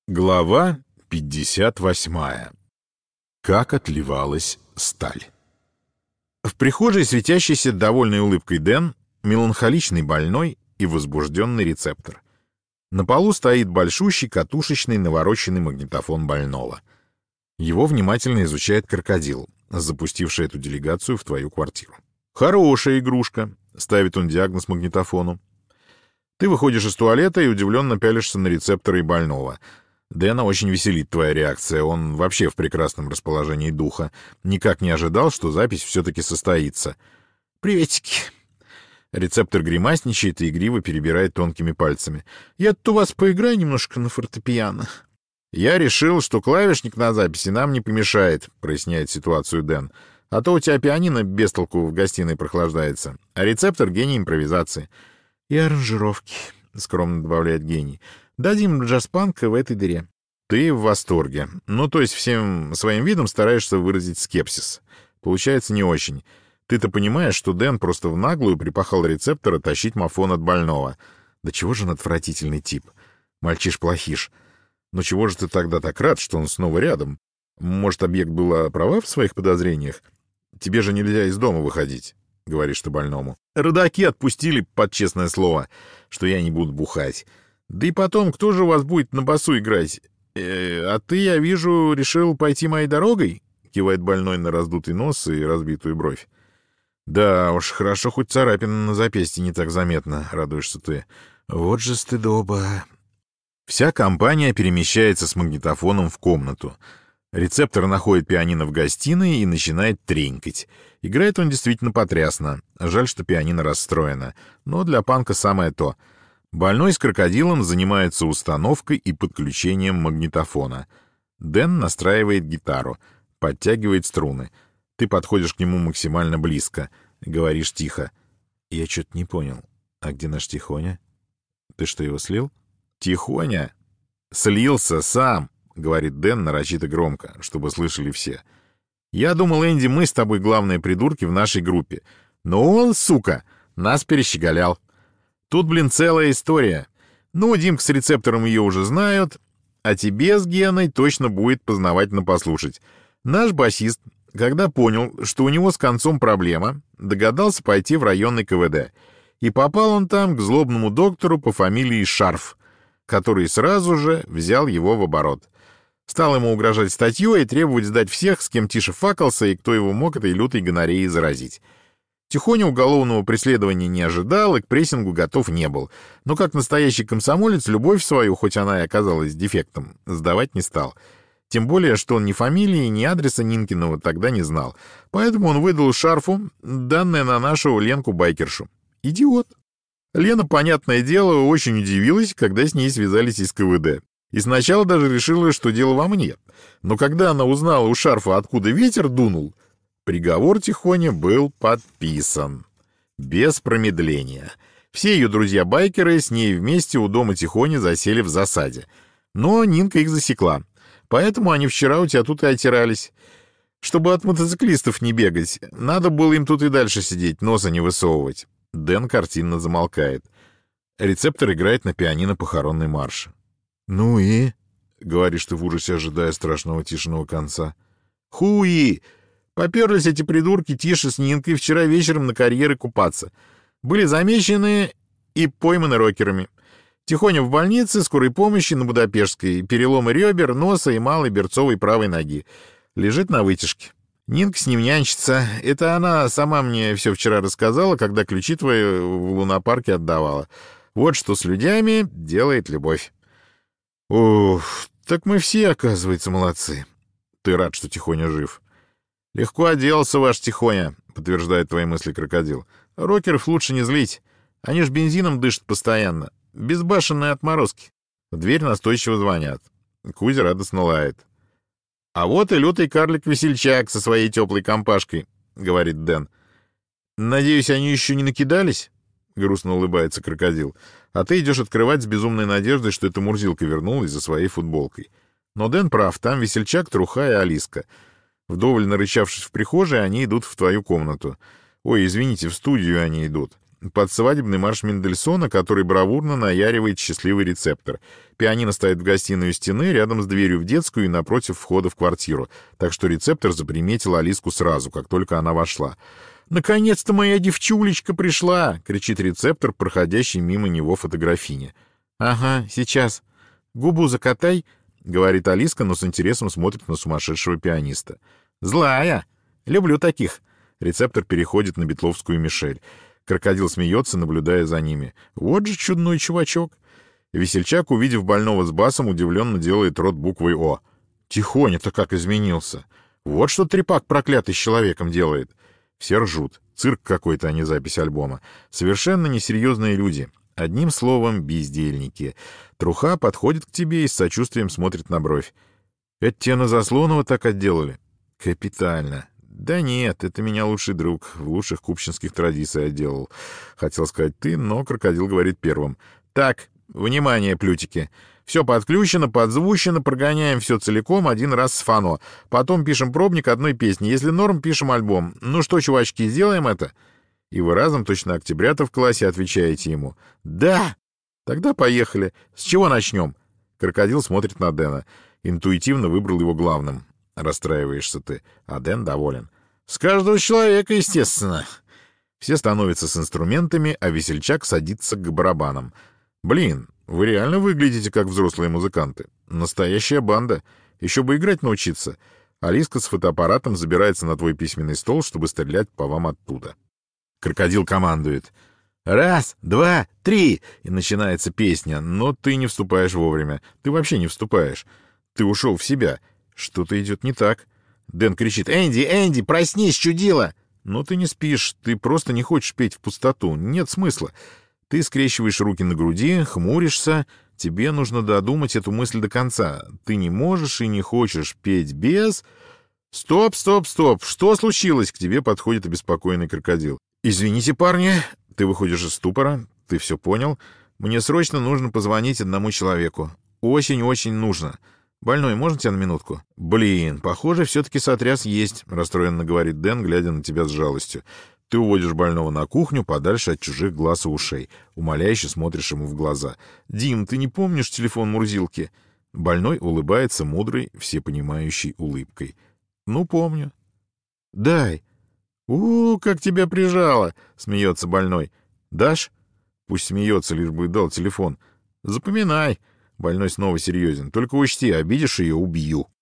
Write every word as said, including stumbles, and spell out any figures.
Глава пятьдесят восьмая. Как отливалась сталь. В прихожей светящийся довольной улыбкой Дэн, меланхоличный больной и возбужденный рецептор. На полу стоит большущий катушечный навороченный магнитофон больного. Его внимательно изучает крокодил, запустивший эту делегацию в твою квартиру. «Хорошая игрушка», — ставит он диагноз магнитофону. Ты выходишь из туалета и удивленно пялишься на рецепторы и больного. Дэна очень веселит твоя реакция, он вообще в прекрасном расположении духа. Никак не ожидал, что запись все-таки состоится. «Приветики!» Рецептор гримасничает и игриво перебирает тонкими пальцами. «Я тут у вас поиграю немножко на фортепиано». «Я решил, что клавишник на записи нам не помешает», — проясняет ситуацию Дэн. «А то у тебя пианино без толку в гостиной прохлаждается, а рецептор — гений импровизации». «И аранжировки», — скромно добавляет гений. «Дадим джаз-панка в этой дыре». Ты в восторге. Ну, то есть всем своим видом стараешься выразить скепсис. Получается не очень. Ты-то понимаешь, что Дэн просто в наглую припахал рецептора тащить мафон от больного. Да чего же он отвратительный тип. Мальчиш-плохиш. Но чего же ты тогда так рад, что он снова рядом? Может, объект была права в своих подозрениях? Тебе же нельзя из дома выходить, говоришь ты больному. Родаки отпустили под честное слово, что я не буду бухать. Да и потом, кто же у вас будет на басу играть? Э, а ты, я вижу, решил пойти моей дорогой? Кивает больной на раздутый нос и разбитую бровь. Да уж, хорошо, хоть царапина на запястье не так заметна, радуешься ты. Вот же стыдоба. Вся компания перемещается с магнитофоном в комнату. Рецептор находит пианино в гостиной и начинает тренькать. Играет он действительно потрясно. Жаль, что пианино расстроено. Но для панка самое то. Больной с крокодилом занимается установкой и подключением магнитофона. Дэн настраивает гитару, подтягивает струны. Ты подходишь к нему максимально близко. Говоришь тихо. Я что-то не понял. А где наш Тихоня? Ты что, его слил? Тихоня? Слился сам, говорит Дэн нарочито громко, чтобы слышали все. Я думал, Энди, мы с тобой главные придурки в нашей группе. Но он, сука, нас перещеголял. Тут, блин, целая история. Ну, Димка с рецептором ее уже знают, а тебе с Геной точно будет познавательно послушать. Наш басист, когда понял, что у него с концом проблема, догадался пойти в районный ка вэ дэ. И попал он там к злобному доктору по фамилии Шарф, который сразу же взял его в оборот. Стал ему угрожать статьей и требовать сдать всех, с кем тише факался и кто его мог этой лютой гонореей заразить. Тихоня уголовного преследования не ожидал и к прессингу готов не был. Но как настоящий комсомолец любовь свою, хоть она и оказалась дефектом, сдавать не стал. Тем более, что он ни фамилии, ни адреса Нинкиного тогда не знал. Поэтому он выдал Шарфу данные на нашу Ленку-байкершу. Идиот. Лена, понятное дело, очень удивилась, когда с ней связались из ка вэ дэ. И сначала даже решила, что дело во мне. Но когда она узнала у Шарфа, откуда ветер дунул, приговор Тихоня был подписан. Без промедления. Все ее друзья-байкеры с ней вместе у дома Тихоня засели в засаде. Но Нинка их засекла. Поэтому они вчера у тебя тут и отирались. Чтобы от мотоциклистов не бегать, надо было им тут и дальше сидеть, носа не высовывать. Дэн картинно замолкает. Рецептор играет на пианино похоронный марш. «Ну и?» — говоришь ты в ужасе, ожидая страшного Тишиного конца. «Хуи! Поперлись эти придурки Тиша с Нинкой вчера вечером на карьеры купаться. Были замечены и пойманы рокерами. Тихоня в больнице, скорой помощи на Будапештской, переломы ребер, носа и малой берцовой правой ноги. Лежит на вытяжке. Нинка с ним нянчится. Это она сама мне все вчера рассказала, когда ключи твои в лунопарке отдавала. Вот что с людьми делает любовь». «Ух, так мы все, оказывается, молодцы. Ты рад, что Тихоня жив?» «Легко отделался ваш Тихоня», — подтверждает твои мысли крокодил. «Рокеров лучше не злить. Они ж бензином дышат постоянно. Безбашенные отморозки». В дверь настойчиво звонят. Кузя радостно лает. «А вот и лютый карлик-весельчак со своей теплой компашкой», — говорит Дэн. «Надеюсь, они еще не накидались?» — грустно улыбается крокодил. «А ты идешь открывать с безумной надеждой, что эта Мурзилка вернулась за своей футболкой. Но Дэн прав, там весельчак, труха и Алиска. Вдоволь нарычавшись в прихожей, они идут в твою комнату. Ой, извините, в студию они идут. под свадебный марш Мендельсона, который бравурно наяривает счастливый рецептор. Пианино стоит в гостиной у стены, рядом с дверью в детскую и напротив входа в квартиру, так что рецептор заприметил Алиску сразу, как только она вошла. «Наконец-то моя девчулечка пришла!» — кричит рецептор, проходящий мимо него фотографине. «Ага, сейчас. Губу закатай», — говорит Алиска, но с интересом смотрит на сумасшедшего пианиста. «Злая! Люблю таких!» Рецептор переходит на Бетловскую Мишель. Крокодил смеется, наблюдая за ними. «Вот же чудной чувачок!» Весельчак, увидев больного с басом, удивленно делает рот буквой «О». Тихоня-то как изменился! Вот что трепак проклятый с человеком делает! Все ржут. Цирк какой-то, а не запись альбома. Совершенно несерьезные люди. Одним словом, бездельники. Труха подходит к тебе и с сочувствием смотрит на бровь. «Это тебе на Заслонова так отделали?» «Капитально. Да нет, это меня лучший друг в лучших купчинских традициях отделал. Хотел сказать ты, но крокодил говорит первым. Так, внимание, плютики. Все подключено, подзвучено, прогоняем все целиком один раз с фано. Потом пишем пробник одной песни. Если норм, пишем альбом. Ну что, чувачки, сделаем это?» И вы разом, точно октябрята в классе, отвечаете ему. «Да!» «Тогда поехали. С чего начнем?» Крокодил смотрит на Дэна. Интуитивно выбрал его главным. Расстраиваешься ты. А Дэн доволен. «С каждого человека, естественно». Все становятся с инструментами, а весельчак садится к барабанам. «Блин, вы реально выглядите как взрослые музыканты. Настоящая банда. Еще бы играть научиться». Алиска с фотоаппаратом забирается на твой письменный стол, чтобы стрелять по вам оттуда. Крокодил командует. «Раз, два, три!» И начинается песня, но ты не вступаешь вовремя. Ты вообще не вступаешь. Ты ушел в себя. Что-то идет не так. Дэн кричит. «Энди, Энди, проснись, чудило!» Но ты не спишь, ты просто не хочешь петь в пустоту. Нет смысла. Ты скрещиваешь руки на груди, хмуришься. Тебе нужно додумать эту мысль до конца. Ты не можешь и не хочешь петь без... «Стоп, стоп, стоп! Что случилось?» К тебе подходит обеспокоенный крокодил. «Извините, парни, ты выходишь из ступора, ты все понял. Мне срочно нужно позвонить одному человеку. Очень-очень нужно. Больной, можно тебя на минутку?» «Блин, похоже, все-таки сотряс есть», — расстроенно говорит Дэн, глядя на тебя с жалостью. Ты уводишь больного на кухню, подальше от чужих глаз и ушей. Умоляюще смотришь ему в глаза. «Дим, ты не помнишь телефон Мурзилки?» Больной улыбается мудрой, всепонимающей улыбкой. «Ну, помню». «Дай». «У, как тебя прижало!» — смеется больной. «Дашь?» Пусть смеется, лишь бы дал телефон. «Запоминай». Больной снова серьезен. «Только учти, обидишь ее — убью».